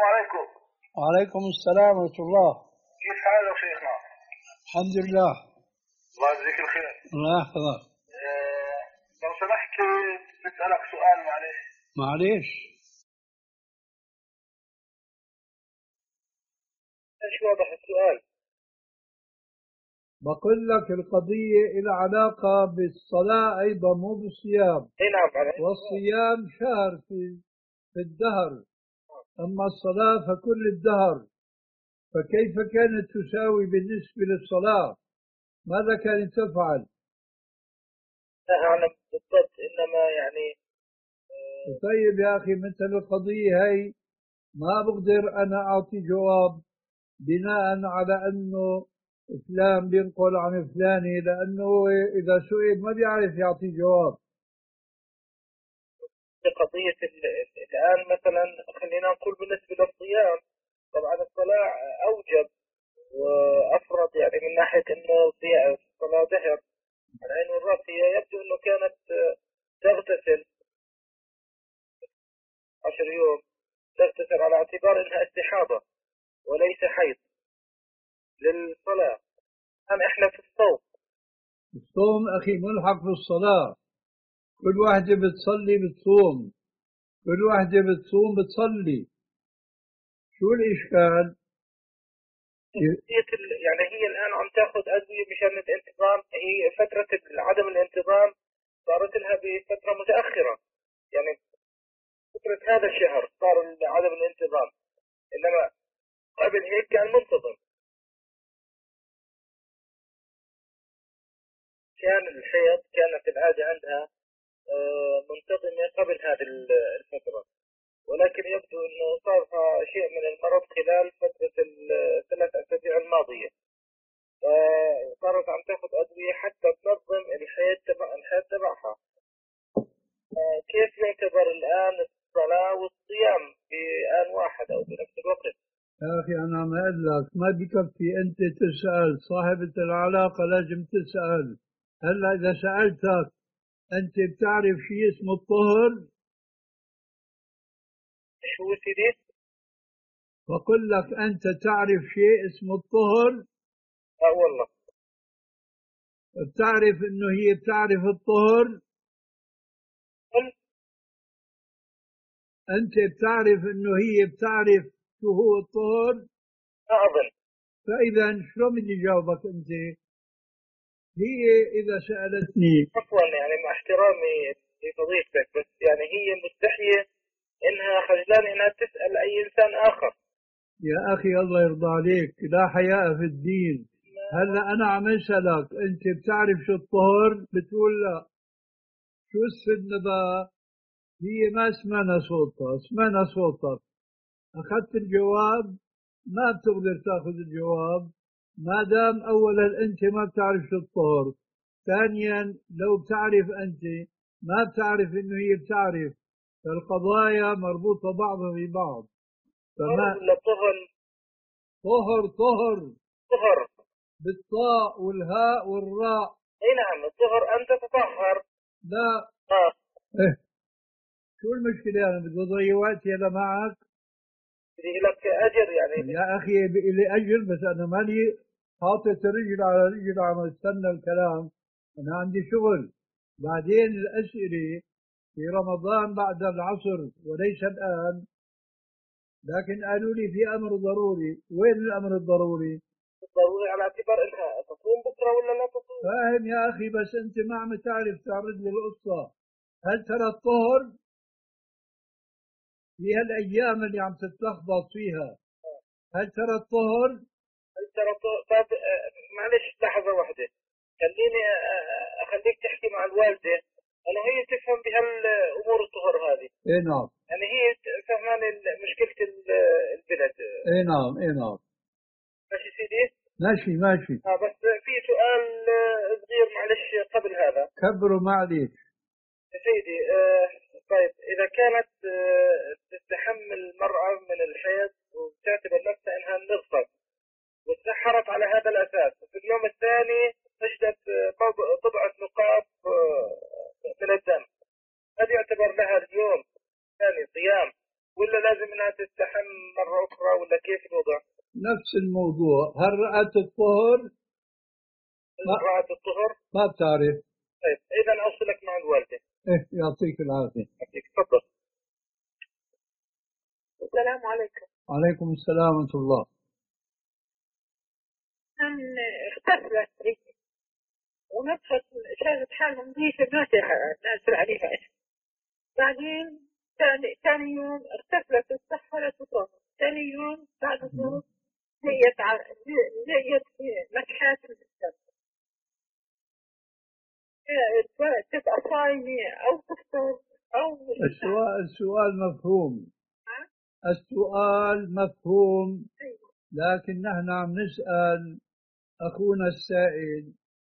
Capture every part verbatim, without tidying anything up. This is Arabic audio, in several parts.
السلام عليكم. وعليكم السلام ورحمة الله. كيف حالك شيخنا؟ الحمد لله. الله يجزيك الخير. الله يحفظك. أه لو سمحت نسألك سؤال معلش. معليش. ايش واضح السؤال؟ بقول لك القضية إلى علاقة بالصلاة أيضا مو بالصيام. اي نعم عليك. والصيام شهر في في الدهر، أما الصلاة فكل الدهر، فكيف كانت تساوي بالنسبة للصلاة؟ ماذا كانت تفعل؟ لا أعلم بالضبط، إنما يعني أه طيب يا أخي مثل القضية هي ما بقدر أنا أعطي جواب بناء على أنه فلان بينقل عن فلاني، لأنه إذا سئل ما بيعرف يعطي جواب. قضية الآن مثلا خلينا نقول بالنسبة للصيام، طبعا الصلاة أوجب وأفرض يعني من ناحية إنه الصلاة دهر على عين والرأس. هي يبدو إنه كانت تغتسل عشر يوم، تغتسل على اعتبار إنها استحاضة وليس حيض للصلاة. الآن إحنا في الصوم. الصوم أخي ملحق بالصلاة، كل واحدة بتصلي بتصوم، كل واحدة بتصوم بتصلي، شو الإشكال؟ يعني هي الآن عم تاخذ أدوية مشان الانتظام، هي فترة عدم الانتظام صارت لها بفترة متأخرة، يعني فترة هذا الشهر صار عدم الانتظام، إنما قبل هيك كان منتظم، كان الحيض كانت العادة عندها منتظمة قبل هذه الفترة، ولكن يبدو أنه صارها شيء من المرض خلال فترة الثلاث أسابيع الماضية، فصارت عم تاخذ أدوية حتى تنظم الحياة تبع الحياة تبعها. كيف يعتبر الآن الصلاة والصيام بآن واحد أو بنفس الوقت؟ يا أخي أنا ما أقول لك ما بكفي أنت تسأل صاحبة العلاقة، لازم تسأل. هلا إذا سألتك أنت بتعرف شيء اسمه الطهر؟ شو سيدي؟ بقول لك أنت تعرف شيء اسمه الطهر؟ اه والله. بتعرف إنه هي بتعرف الطهر؟ قل. أنت بتعرف إنه هي بتعرف شو هو الطهر؟ لا أظن. فإذا شلون بدي جاوبك أنت؟ هي إذا سألتني. عفوا يعني مع احترامي لفضيلتك، بس يعني هي مستحية إنها خجلان إنها تسأل أي إنسان آخر. يا أخي الله يرضى عليك، لا حياء في الدين. هلا أنا عم أسألك أنت بتعرف شو الطهر؟ بتقول لا. شو السنة بقى؟ هي ما سمعنا صوتها، سمعنا صوتك، أخذت الجواب، ما بتقدر تأخذ الجواب ما دام أولا أنت ما بتعرف شو الطهر، ثانيا لو بتعرف أنت ما بتعرف إنه هي بتعرف، فالقضايا مربوطة بعضها ببعض. فما ولا طهر؟ طهر طهر طهر بالطاء والهاء والراء. اي نعم الطهر ان تتطهر. لا. اه إيه. شو المشكلة؟ أنا بدي أضيع وقتي أنا معك؟ بدي لك اجر يعني. يا أخي لي أجر، بس أنا مالي حاطط رجل على رجل عم استنى الكلام، أنا عندي شغل. بعدين الأسئلة في رمضان بعد العصر وليس الآن، لكن قالوا لي في أمر ضروري. وين الأمر الضروري؟ ضروري على اعتبار انها تصوم بكره ولا لا تصوم. فاهم يا أخي، بس أنت ما عم تعرف تعرض لي القصة. هل ترى الطهر في هالأيام اللي عم تتلخبط فيها، هل ترى الطهر؟ هل ترى الطهر؟ طيب معلش لحظة واحدة، خليني اخليك تحكي مع الوالدة، انا هي تفهم بهالامور الطهر هذه. اي نعم. يعني هي فهمان مشكلة البلد. اي نعم اي نعم. ماشي سيدي؟ ماشي ماشي. اه بس في سؤال صغير معلش قبل هذا. كبروا معليش. سيدي آه طيب إذا كانت آه تستحمل المرأة من الحيض وتعتبر نفسها إنها نرفض وتسحرت على هذا الأساس، وفي اليوم الثاني وجدت آه طبعة نقاط آه من الدم، هل يعتبر لها اليوم ثاني صيام ولا لازم إنها تستحم مرة أخرى ولا كيف الوضع؟ نفس الموضوع. هل رأت الطهر؟ رأت الطهر؟ ما بتعرف. طيب إذا أوصلك مع الوالدة. إيه يعطيك العافية. يعطيك، تفضل. السلام عليكم. عليكم السلام ورحمة الله. أن اختفلت لي ونطفت شافت حالها نظيفة ما نازل عليها اسم. بعدين ثاني ثاني يوم اختفلت استحولت وطهر. ثاني يوم بعد الظهر لقيت لقيت مسحات في الجسم. تبقى صايمة أو تفطر أو السؤال السؤال مفهوم. السؤال مفهوم، لكن نحن عم نسأل أخونا السائل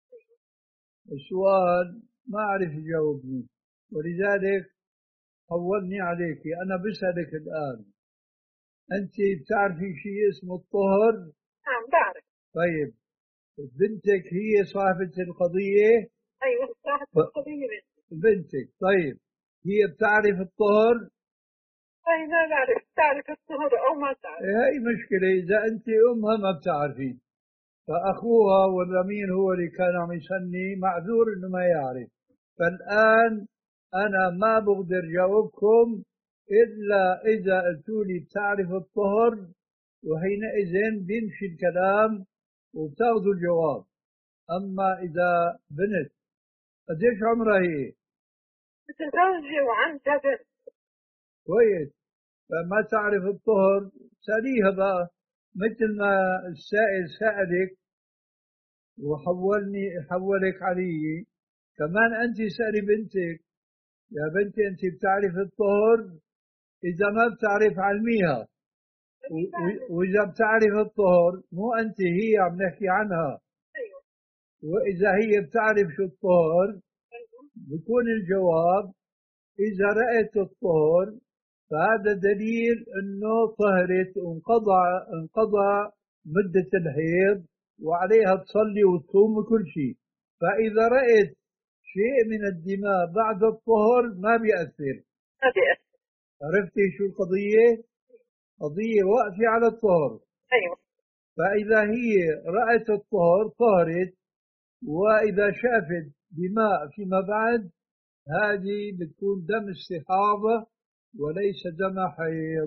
السؤال ما أعرف يجاوبني، ولذلك حولني عليك. أنا بسألك الآن، أنت بتعرفي شيء اسمه الطهر؟ نعم بعرف. طيب بنتك هي صاحبة القضية؟ أيوة صاحبة القضية بنتك. طيب هي بتعرف الطهر؟ أي ما بعرف. تعرف الطهر أو ما تعرف؟ هي مشكلة، إذا أنت أمها ما بتعرفي فأخوها والأمين هو اللي كان عم يسني معذور إنه ما يعرف. فالآن أنا ما بقدر جاوبكم إلا إذا قلتوا لي بتعرف الطهر، وحينئذ بيمشي الكلام وبتاخذوا الجواب. أما إذا بنت قديش عمرها هي؟ متزوجة وعندها بنت. كويس. فما تعرف الطهر سأليها بقى، مثل ما السائل سألك وحولني حولك علي، كمان أنت سألي بنتك يا بنتي أنت بتعرف الطهر؟ إذا ما بتعرف علميها، وإذا بتعرف الطهر مو أنت هي عم نحكي عنها. وإذا هي بتعرف شو الطهر بيكون الجواب إذا رأت الطهر فهذا دليل إنه طهرت وانقضى انقضى مدة الحيض وعليها تصلي وتصوم وكل شيء. فإذا رأت شيء من الدماء بعد الطهر ما بيأثر. ما بيأثر. عرفتي شو القضية؟ قضية واقفة على الطهر. أيوة. فإذا هي رأت الطهر طهرت، وإذا شافت دماء فيما بعد هذه بتكون دم استحاضة وليس دم حيض.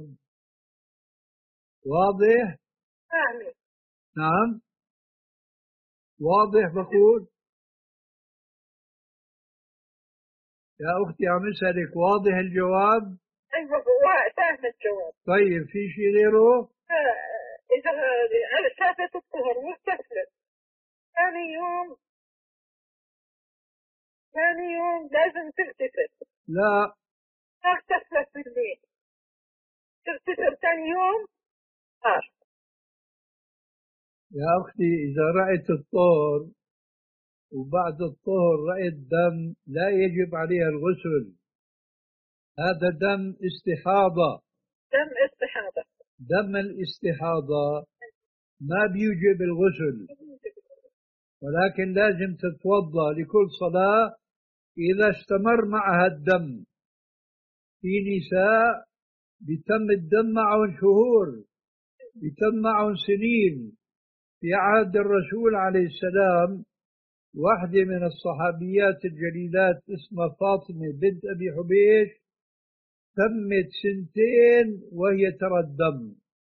واضح؟ آمين. نعم واضح بقول. يا أختي عم أسألك واضح الجواب؟ أيوة فاهم الجواب. طيب في شيء غيره؟ إذا شافت الطهر واستسلت ثاني يوم ثاني يوم لازم تغتسل. لا ما اغتسلت بالليل تغتسل ثاني يوم نهار. يا أختي إذا رأيت الطهر وبعد الطهر رأيت دم لا يجب عليها الغسل، هذا دم استحاضة. دم استحاضة. دم الاستحاضة ما بيوجب الغسل، ولكن لازم تتوضأ لكل صلاة إذا استمر معها الدم. في نساء بيتم الدم معهم شهور، بيتم معهم سنين. في عهد الرسول عليه السلام واحدة من الصحابيات الجليلات اسمها فاطمة بنت أبي حبيش تمت سنتين وهي ترى الدم.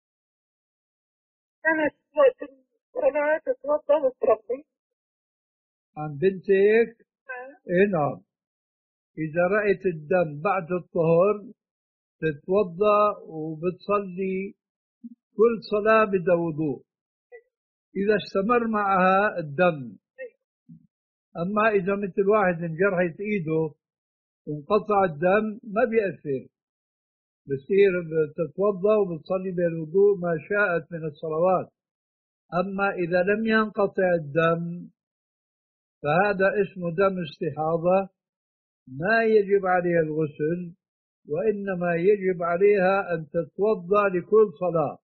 كانت وقت الصلاة تتوضأ وتصلي. عن بنتك؟ إيه نعم. إذا رأيت الدم بعد الطهر تتوضأ وبتصلي كل صلاة بدها وضوء إذا استمر معها الدم. أما إذا مثل واحد انجرحت إيده وانقطع الدم ما بيأثر، بصير تتوضأ وبتصلي بالوضوء ما شاءت من الصلوات. أما إذا لم ينقطع الدم فهذا اسمه دم استحاضة ما يجب عليها الغسل، وإنما يجب عليها أن تتوضأ لكل صلاة.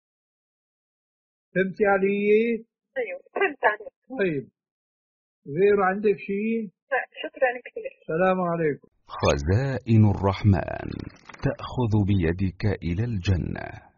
فهمتي علي؟ أيوة فهمت عليك. طيب غير عندك شيء؟ لا شكرا كثير. السلام عليكم. خزائن الرحمن تأخذ بيدك إلى الجنة.